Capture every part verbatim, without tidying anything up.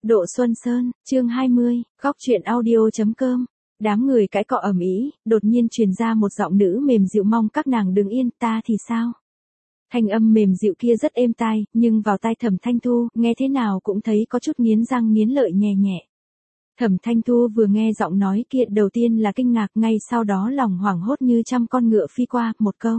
Độ Xuân Sơn, chương hai mươi, góc truyện audio.com. Đám người cãi cọ ầm ĩ, đột nhiên truyền ra một giọng nữ mềm dịu, mong các nàng đừng yên, ta thì sao? Thanh âm mềm dịu kia rất êm tai, nhưng vào tai Thẩm Thanh Thu, nghe thế nào cũng thấy có chút nghiến răng nghiến lợi nhẹ nhẹ. Thẩm Thanh Thu vừa nghe giọng nói kia, đầu tiên là kinh ngạc, ngay sau đó lòng hoảng hốt như trăm con ngựa phi qua, một câu.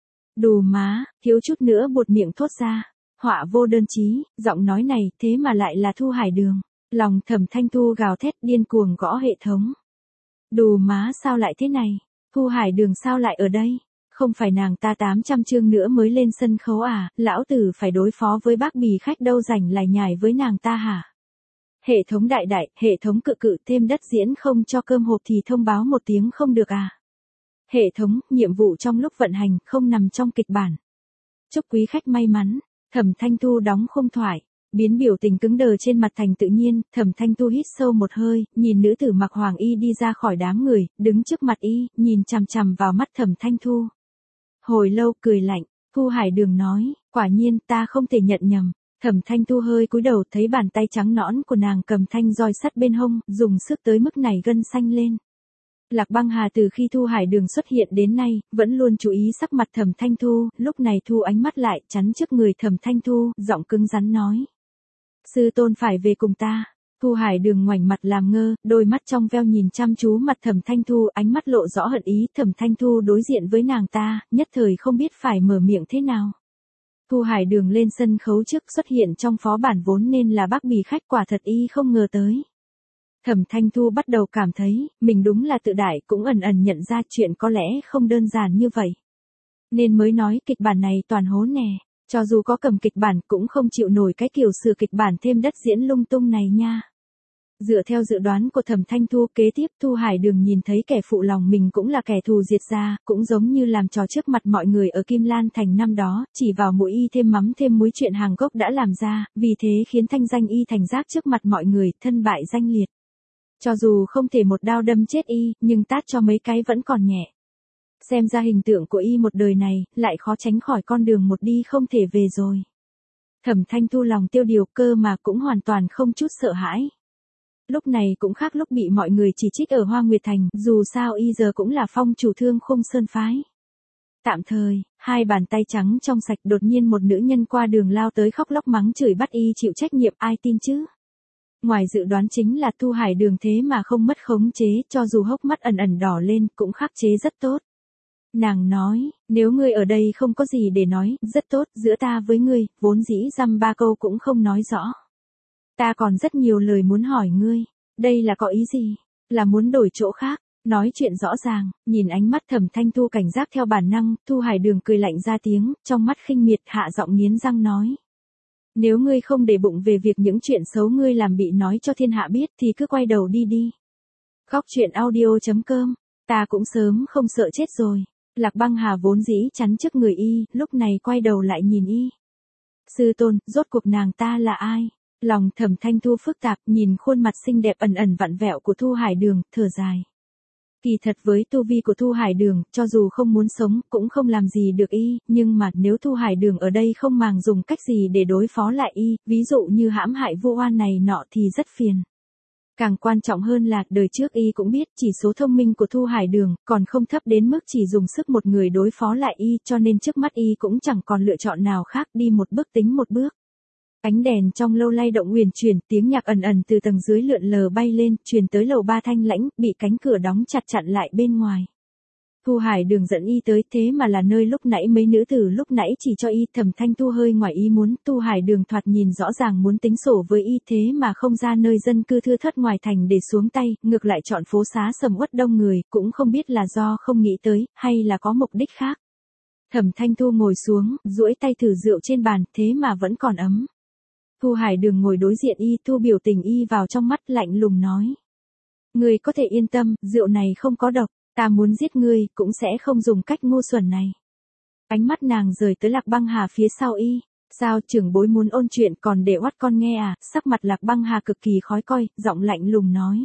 Đù má, thiếu chút nữa buột miệng thốt ra. Họa vô đơn chí, giọng nói này, thế mà lại là Thu Hải Đường. Lòng Thẩm Thanh Thu gào thét điên cuồng gõ hệ thống. Đù má, sao lại thế này? Thu Hải Đường sao lại ở đây? Không phải nàng ta tám trăm chương nữa mới lên sân khấu à, lão tử phải đối phó với bác bì khách đâu rảnh lại nhải với nàng ta hả? Hệ thống đại đại, hệ thống cự cự, thêm đất diễn không cho cơm hộp thì thông báo một tiếng không được à? Hệ thống, nhiệm vụ trong lúc vận hành, không nằm trong kịch bản. Chúc quý khách may mắn. Thẩm Thanh Thu đóng khung thoại, biến biểu tình cứng đờ trên mặt thành tự nhiên. Thẩm Thanh Thu hít sâu một hơi, nhìn nữ tử mặc hoàng y đi ra khỏi đám người, đứng trước mặt y, nhìn chằm chằm vào mắt Thẩm Thanh Thu. Hồi lâu cười lạnh, Thu Hải Đường nói, quả nhiên ta không thể nhận nhầm. Thẩm Thanh Thu hơi cúi đầu, thấy bàn tay trắng nõn của nàng cầm thanh roi sắt bên hông, dùng sức tới mức này gân xanh lên. Lạc Băng Hà từ khi Thu Hải Đường xuất hiện đến nay, vẫn luôn chú ý sắc mặt Thẩm Thanh Thu, lúc này thu ánh mắt lại, chắn trước người Thẩm Thanh Thu, giọng cứng rắn nói. Sư tôn phải về cùng ta. Thu Hải Đường ngoảnh mặt làm ngơ, đôi mắt trong veo nhìn chăm chú mặt Thẩm Thanh Thu, ánh mắt lộ rõ hận ý. Thẩm Thanh Thu đối diện với nàng ta, nhất thời không biết phải mở miệng thế nào. Thu Hải Đường lên sân khấu trước xuất hiện trong phó bản vốn nên là bác bì khách, quả thật y không ngờ tới. Thẩm Thanh Thu bắt đầu cảm thấy, mình đúng là tự đại, cũng ẩn ẩn nhận ra chuyện có lẽ không đơn giản như vậy. Nên mới nói kịch bản này toàn hố nè, cho dù có cầm kịch bản cũng không chịu nổi cái kiểu sửa kịch bản thêm đất diễn lung tung này nha. Dựa theo dự đoán của Thẩm Thanh Thu, kế tiếp Thu Hải Đường nhìn thấy kẻ phụ lòng mình cũng là kẻ thù diệt gia, cũng giống như làm trò trước mặt mọi người ở Kim Lan Thành năm đó, chỉ vào mũi y thêm mắm thêm muối chuyện hàng gốc đã làm ra, vì thế khiến thanh danh y thành rác trước mặt mọi người, thân bại danh liệt. Cho dù không thể một đao đâm chết y, nhưng tát cho mấy cái vẫn còn nhẹ. Xem ra hình tượng của y một đời này, lại khó tránh khỏi con đường một đi không thể về rồi. Thẩm Thanh Thu lòng tiêu điều, cơ mà cũng hoàn toàn không chút sợ hãi. Lúc này cũng khác lúc bị mọi người chỉ trích ở Hoa Nguyệt Thành, dù sao y giờ cũng là phong chủ Thương Khung Sơn phái. Tạm thời, hai bàn tay trắng trong sạch, đột nhiên một nữ nhân qua đường lao tới khóc lóc mắng chửi bắt y chịu trách nhiệm, ai tin chứ? Ngoài dự đoán chính là Thu Hải Đường thế mà không mất khống chế, cho dù hốc mắt ẩn ẩn đỏ lên, cũng khắc chế rất tốt. Nàng nói, nếu ngươi ở đây không có gì để nói, rất tốt, giữa ta với ngươi, vốn dĩ dăm ba câu cũng không nói rõ. Ta còn rất nhiều lời muốn hỏi ngươi, đây là có ý gì? Là muốn đổi chỗ khác? Nói chuyện rõ ràng, nhìn ánh mắt Thẩm Thanh Thu cảnh giác theo bản năng, Thu Hải Đường cười lạnh ra tiếng, trong mắt khinh miệt, hạ giọng nghiến răng nói. Nếu ngươi không để bụng về việc những chuyện xấu ngươi làm bị nói cho thiên hạ biết thì cứ quay đầu đi đi. Góc truyện audio.com, ta cũng sớm không sợ chết rồi. Lạc Băng Hà vốn dĩ chắn trước người y, lúc này quay đầu lại nhìn y. Sư tôn, rốt cuộc nàng ta là ai? Lòng Thẩm Thanh Thu phức tạp, nhìn khuôn mặt xinh đẹp ẩn ẩn vặn vẹo của Thu Hải Đường, thở dài. Kỳ thật với tu vi của Thu Hải Đường, cho dù không muốn sống, cũng không làm gì được y, nhưng mà nếu Thu Hải Đường ở đây không màng dùng cách gì để đối phó lại y, ví dụ như hãm hại vu oan này nọ thì rất phiền. Càng quan trọng hơn là, đời trước y cũng biết chỉ số thông minh của Thu Hải Đường, còn không thấp đến mức chỉ dùng sức một người đối phó lại y, cho nên trước mắt y cũng chẳng còn lựa chọn nào khác, đi một bước tính một bước. Ánh đèn trong lâu lay động huyền chuyển, tiếng nhạc ẩn ẩn từ tầng dưới lượn lờ bay lên, truyền tới lầu ba thanh lãnh, bị cánh cửa đóng chặt chặn lại bên ngoài. Thu Hải Đường dẫn y tới, thế mà là nơi lúc nãy mấy nữ tử lúc nãy chỉ cho y. Thẩm Thanh Thu hơi ngoài ý muốn, Thu Hải Đường thoạt nhìn rõ ràng muốn tính sổ với y, thế mà không ra nơi dân cư thưa thớt ngoài thành để xuống tay, ngược lại chọn phố xá sầm uất đông người, cũng không biết là do không nghĩ tới, hay là có mục đích khác. Thẩm Thanh Thu ngồi xuống, duỗi tay thử rượu trên bàn, thế mà vẫn còn ấm. Thu Hải Đường ngồi đối diện y, thu biểu tình y vào trong mắt, lạnh lùng nói. Ngươi có thể yên tâm, rượu này không có độc, ta muốn giết ngươi, cũng sẽ không dùng cách ngu xuẩn này. Ánh mắt nàng rời tới Lạc Băng Hà phía sau y. Sao trưởng bối muốn ôn chuyện còn để oắt con nghe à? Sắc mặt Lạc Băng Hà cực kỳ khó coi, giọng lạnh lùng nói.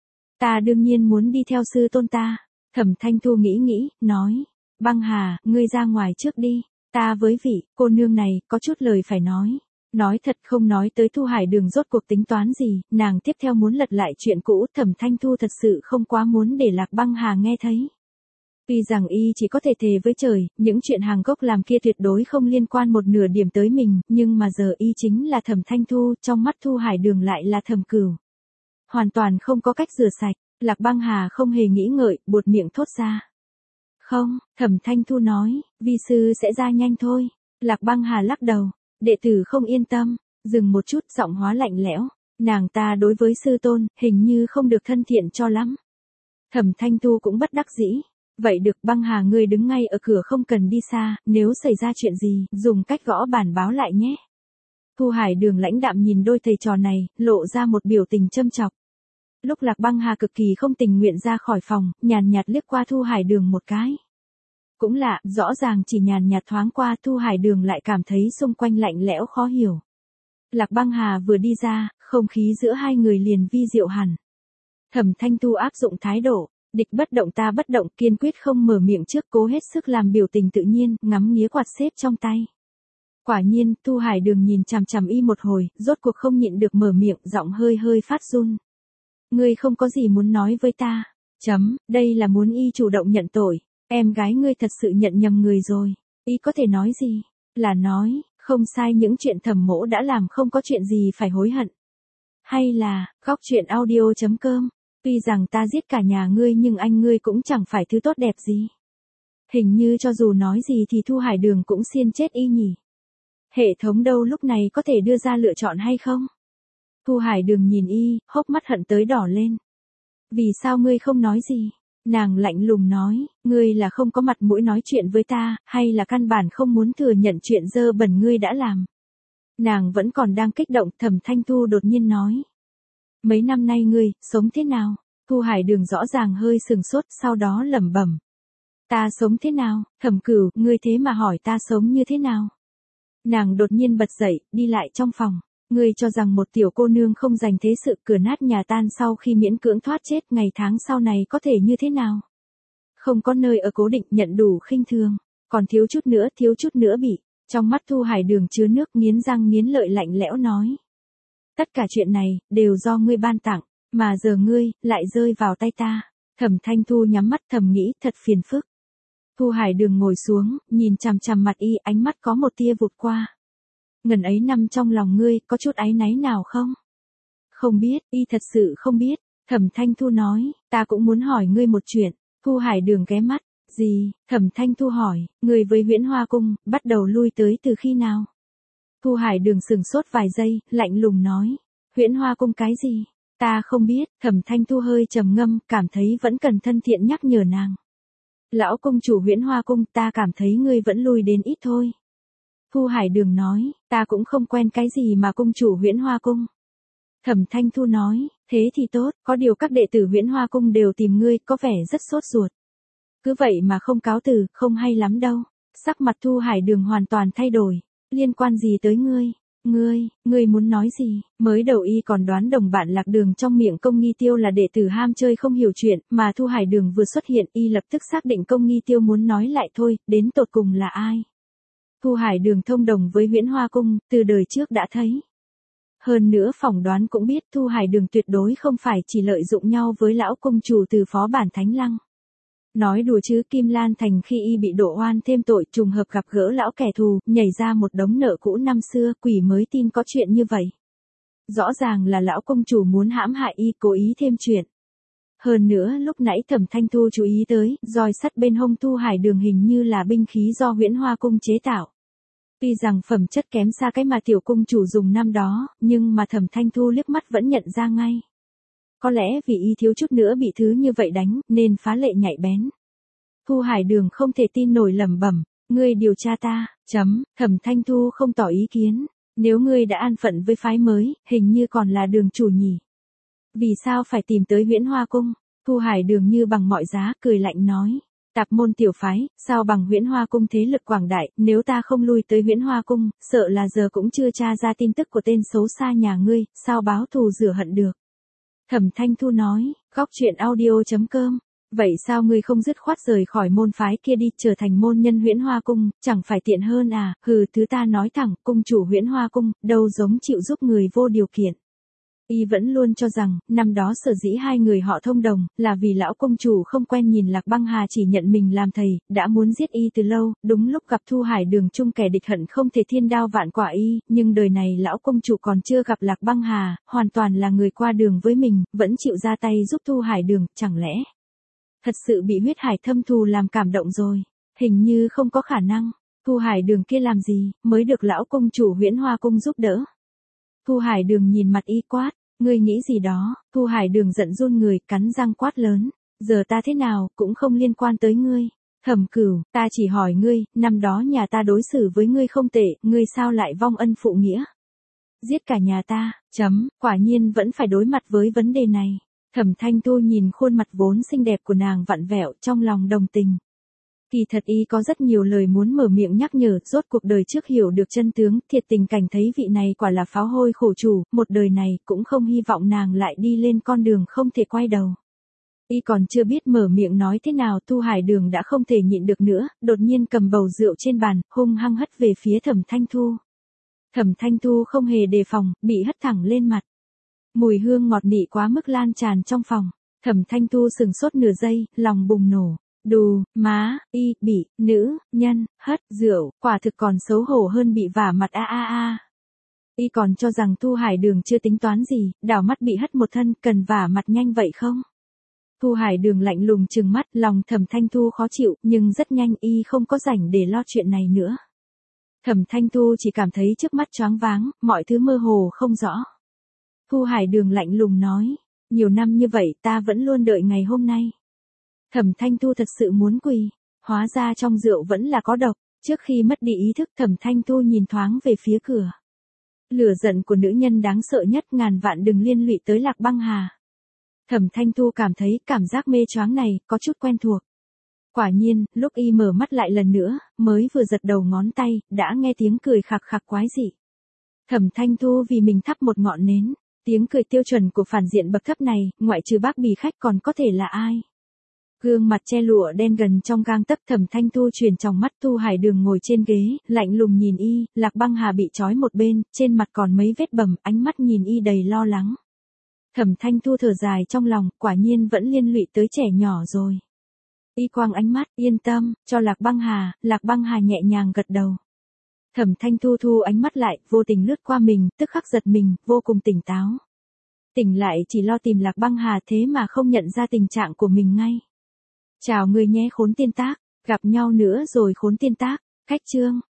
Ta đương nhiên muốn đi theo sư tôn ta. Thẩm Thanh Thu nghĩ nghĩ, nói. Băng Hà, ngươi ra ngoài trước đi, ta với vị cô nương này có chút lời phải nói. Nói thật không nói tới Thu Hải Đường rốt cuộc tính toán gì, nàng tiếp theo muốn lật lại chuyện cũ, Thẩm Thanh Thu thật sự không quá muốn để Lạc Băng Hà nghe thấy. Tuy rằng y chỉ có thể thề với trời, những chuyện hàng gốc làm kia tuyệt đối không liên quan một nửa điểm tới mình, nhưng mà giờ y chính là Thẩm Thanh Thu, trong mắt Thu Hải Đường lại là Thẩm Cửu. Hoàn toàn không có cách rửa sạch, Lạc Băng Hà không hề nghĩ ngợi, buột miệng thốt ra. Không, Thẩm Thanh Thu nói, vi sư sẽ ra nhanh thôi. Lạc Băng Hà lắc đầu, đệ tử không yên tâm, dừng một chút giọng hóa lạnh lẽo, nàng ta đối với sư tôn, hình như không được thân thiện cho lắm. Thẩm Thanh Thu cũng bất đắc dĩ. Vậy được, Băng Hà ngươi đứng ngay ở cửa không cần đi xa, nếu xảy ra chuyện gì, dùng cách gõ bản báo lại nhé. Thu Hải Đường lãnh đạm nhìn đôi thầy trò này, lộ ra một biểu tình châm chọc. Lúc Lạc Băng Hà cực kỳ không tình nguyện ra khỏi phòng, nhàn nhạt liếc qua Thu Hải Đường một cái. Cũng lạ, rõ ràng chỉ nhàn nhạt thoáng qua Thu Hải Đường lại cảm thấy xung quanh lạnh lẽo khó hiểu. Lạc Băng Hà vừa đi ra, không khí giữa hai người liền vi diệu hẳn. Thẩm Thanh Thu áp dụng thái độ, địch bất động ta bất động, kiên quyết không mở miệng trước, cố hết sức làm biểu tình tự nhiên, ngắm nghía quạt xếp trong tay. Quả nhiên, Thu Hải Đường nhìn chằm chằm y một hồi, rốt cuộc không nhịn được mở miệng, giọng hơi hơi phát run. Ngươi không có gì muốn nói với ta. Chấm, đây là muốn y chủ động nhận tội. Em gái ngươi thật sự nhận nhầm người rồi. Y có thể nói gì? Là nói, không sai, những chuyện Thẩm mỗ đã làm không có chuyện gì phải hối hận. Hay là, góc chuyện audio chấm com. Tuy rằng ta giết cả nhà ngươi nhưng anh ngươi cũng chẳng phải thứ tốt đẹp gì. Hình như cho dù nói gì thì Thu Hải Đường cũng xiên chết y nhỉ. Hệ thống đâu lúc này có thể đưa ra lựa chọn hay không? Thu Hải Đường nhìn y, hốc mắt hận tới đỏ lên. Vì sao ngươi không nói gì? Nàng lạnh lùng nói, ngươi là không có mặt mũi nói chuyện với ta, hay là căn bản không muốn thừa nhận chuyện dơ bẩn ngươi đã làm? Nàng vẫn còn đang kích động, Thẩm Thanh Thu đột nhiên nói. Mấy năm nay ngươi, sống thế nào? Thu Hải Đường rõ ràng hơi sừng sốt, sau đó lẩm bẩm. Ta sống thế nào? Thẩm Cửu, ngươi thế mà hỏi ta sống như thế nào? Nàng đột nhiên bật dậy, đi lại trong phòng. Ngươi cho rằng một tiểu cô nương không dành thế sự, cửa nát nhà tan sau khi miễn cưỡng thoát chết, ngày tháng sau này có thể như thế nào? Không có nơi ở cố định, nhận đủ khinh thường, còn thiếu chút nữa, thiếu chút nữa bị. Trong mắt Thu Hải Đường chứa nước, nghiến răng nghiến lợi lạnh lẽo nói. Tất cả chuyện này, đều do ngươi ban tặng, mà giờ ngươi, lại rơi vào tay ta. Thẩm Thanh Thu nhắm mắt thầm nghĩ, thật phiền phức. Thu Hải Đường ngồi xuống, nhìn chằm chằm mặt y, ánh mắt có một tia vụt qua. Ngần ấy năm trong lòng ngươi, có chút áy náy nào không? Không biết, y thật sự không biết. Thẩm Thanh Thu nói, ta cũng muốn hỏi ngươi một chuyện. Thu Hải Đường ghé mắt, gì? Thẩm Thanh Thu hỏi, ngươi với Huyễn Hoa Cung, bắt đầu lui tới từ khi nào? Thu Hải Đường sừng sốt vài giây, lạnh lùng nói, Huyễn Hoa Cung cái gì? Ta không biết. Thẩm Thanh Thu hơi trầm ngâm, cảm thấy vẫn cần thân thiện nhắc nhở nàng. Lão công chủ Huyễn Hoa Cung, ta cảm thấy ngươi vẫn lui đến ít thôi. Thu Hải Đường nói, ta cũng không quen cái gì mà cung chủ Huyễn Hoa Cung. Thẩm Thanh Thu nói, thế thì tốt, có điều các đệ tử Huyễn Hoa Cung đều tìm ngươi, có vẻ rất sốt ruột. Cứ vậy mà không cáo từ, không hay lắm đâu. Sắc mặt Thu Hải Đường hoàn toàn thay đổi, liên quan gì tới ngươi? Ngươi, ngươi muốn nói gì? Mới đầu y còn đoán đồng bạn Lạc Đường trong miệng Công Nghi Tiêu là đệ tử ham chơi không hiểu chuyện, mà Thu Hải Đường vừa xuất hiện y lập tức xác định Công Nghi Tiêu muốn nói lại thôi, đến tột cùng là ai? Thu Hải Đường thông đồng với Huyễn Hoa Cung, từ đời trước đã thấy. Hơn nữa phỏng đoán cũng biết Thu Hải Đường tuyệt đối không phải chỉ lợi dụng nhau với lão công chủ từ phó bản Thánh Lăng. Nói đùa chứ, Kim Lan Thành khi y bị đổ oan thêm tội, trùng hợp gặp gỡ lão kẻ thù, nhảy ra một đống nợ cũ năm xưa, quỷ mới tin có chuyện như vậy. Rõ ràng là lão công chủ muốn hãm hại y, cố ý thêm chuyện. Hơn nữa lúc nãy Thẩm Thanh Thu chú ý tới, roi sắt bên hông Thu Hải Đường hình như là binh khí do Huyễn Hoa Cung chế tạo. Tuy rằng phẩm chất kém xa cái mà tiểu cung chủ dùng năm đó, nhưng mà Thẩm Thanh Thu liếc mắt vẫn nhận ra ngay. Có lẽ vì y thiếu chút nữa bị thứ như vậy đánh, nên phá lệ nhạy bén. Thu Hải Đường không thể tin nổi lẩm bẩm, ngươi điều tra ta, chấm, Thẩm Thanh Thu không tỏ ý kiến. Nếu ngươi đã an phận với phái mới, hình như còn là Đường chủ nhỉ. Vì sao phải tìm tới Huyễn Hoa Cung? Thu Hải Đường như bằng mọi giá, cười lạnh nói. Tạp môn tiểu phái, sao bằng Huyễn Hoa Cung thế lực quảng đại, nếu ta không lui tới Huyễn Hoa Cung, sợ là giờ cũng chưa tra ra tin tức của tên xấu xa nhà ngươi, sao báo thù rửa hận được. Thẩm Thanh Thu nói, góc chuyện audio chấm com Vậy sao ngươi không dứt khoát rời khỏi môn phái kia đi, trở thành môn nhân Huyễn Hoa Cung, chẳng phải tiện hơn à? Hừ, thứ ta nói thẳng, cung chủ Huyễn Hoa Cung, đâu giống chịu giúp người vô điều kiện. Y vẫn luôn cho rằng, năm đó sở dĩ hai người họ thông đồng, là vì lão công chủ không quen nhìn Lạc Băng Hà chỉ nhận mình làm thầy, đã muốn giết Y từ lâu, đúng lúc gặp Thu Hải Đường chung kẻ địch hận không thể thiên đao vạn quả Y, nhưng đời này lão công chủ còn chưa gặp Lạc Băng Hà, hoàn toàn là người qua đường với mình, vẫn chịu ra tay giúp Thu Hải Đường, chẳng lẽ thật sự bị huyết hải thâm thù làm cảm động rồi? Hình như không có khả năng. Thu Hải Đường kia làm gì, mới được lão công chủ Huyễn Hoa Cung giúp đỡ? Thu Hải Đường nhìn mặt Y quát, ngươi nghĩ gì đó? Thu Hải Đường giận run người, cắn răng quát lớn, giờ ta thế nào, cũng không liên quan tới ngươi. Thẩm Cửu, ta chỉ hỏi ngươi, năm đó nhà ta đối xử với ngươi không tệ, ngươi sao lại vong ân phụ nghĩa? Giết cả nhà ta, chấm, quả nhiên vẫn phải đối mặt với vấn đề này. Thẩm Thanh Thu nhìn khuôn mặt vốn xinh đẹp của nàng vặn vẹo, trong lòng đồng tình. Kỳ thật Y có rất nhiều lời muốn mở miệng nhắc nhở, rốt cuộc đời trước hiểu được chân tướng, thiệt tình cảnh thấy vị này quả là pháo hôi khổ chủ, một đời này cũng không hy vọng nàng lại đi lên con đường không thể quay đầu. Y còn chưa biết mở miệng nói thế nào, Thu Hải Đường đã không thể nhịn được nữa, đột nhiên cầm bầu rượu trên bàn, hung hăng hất về phía Thẩm Thanh Thu. Thẩm Thanh Thu không hề đề phòng, bị hất thẳng lên mặt. Mùi hương ngọt nị quá mức lan tràn trong phòng. Thẩm Thanh Thu sừng sốt nửa giây, lòng bùng nổ. Đù, má, Y, bị, nữ, nhân, hất, rượu, quả thực còn xấu hổ hơn bị vả mặt a a a. Y còn cho rằng Thu Hải Đường chưa tính toán gì, đảo mắt bị hất một thân, cần vả mặt nhanh vậy không? Thu Hải Đường lạnh lùng trừng mắt, lòng Thẩm Thanh Thu khó chịu, nhưng rất nhanh Y không có rảnh để lo chuyện này nữa. Thẩm Thanh Thu chỉ cảm thấy trước mắt choáng váng, mọi thứ mơ hồ không rõ. Thu Hải Đường lạnh lùng nói, nhiều năm như vậy ta vẫn luôn đợi ngày hôm nay. Thẩm Thanh Thu thật sự muốn quỳ, hóa ra trong rượu vẫn là có độc. Trước khi mất đi ý thức, Thẩm Thanh Thu nhìn thoáng về phía cửa. Lửa giận của nữ nhân đáng sợ nhất, ngàn vạn đừng liên lụy tới Lạc Băng Hà. Thẩm Thanh Thu cảm thấy cảm giác mê choáng này có chút quen thuộc. Quả nhiên, lúc Y mở mắt lại lần nữa, mới vừa giật đầu ngón tay, đã nghe tiếng cười khạc khạc quái dị. Thẩm Thanh Thu vì mình thắp một ngọn nến, tiếng cười tiêu chuẩn của phản diện bậc thấp này, ngoại trừ bác bì khách còn có thể là ai? Gương mặt che lụa đen gần trong gang tấc, Thẩm Thanh Thu chuyển trong mắt. Thu Hải Đường ngồi trên ghế, lạnh lùng nhìn Y, Lạc Băng Hà bị trói một bên, trên mặt còn mấy vết bầm, ánh mắt nhìn Y đầy lo lắng. Thẩm Thanh Thu thở dài trong lòng, quả nhiên vẫn liên lụy tới trẻ nhỏ rồi. Y quang ánh mắt, yên tâm, cho Lạc Băng Hà. Lạc Băng Hà nhẹ nhàng gật đầu. Thẩm Thanh Thu thu ánh mắt lại, vô tình lướt qua mình, tức khắc giật mình, vô cùng tỉnh táo. Tỉnh lại chỉ lo tìm Lạc Băng Hà, thế mà không nhận ra tình trạng của mình ngay. Chào người nhé Khốn Tiên Tác, gặp nhau nữa rồi Khốn Tiên Tác, khách chương.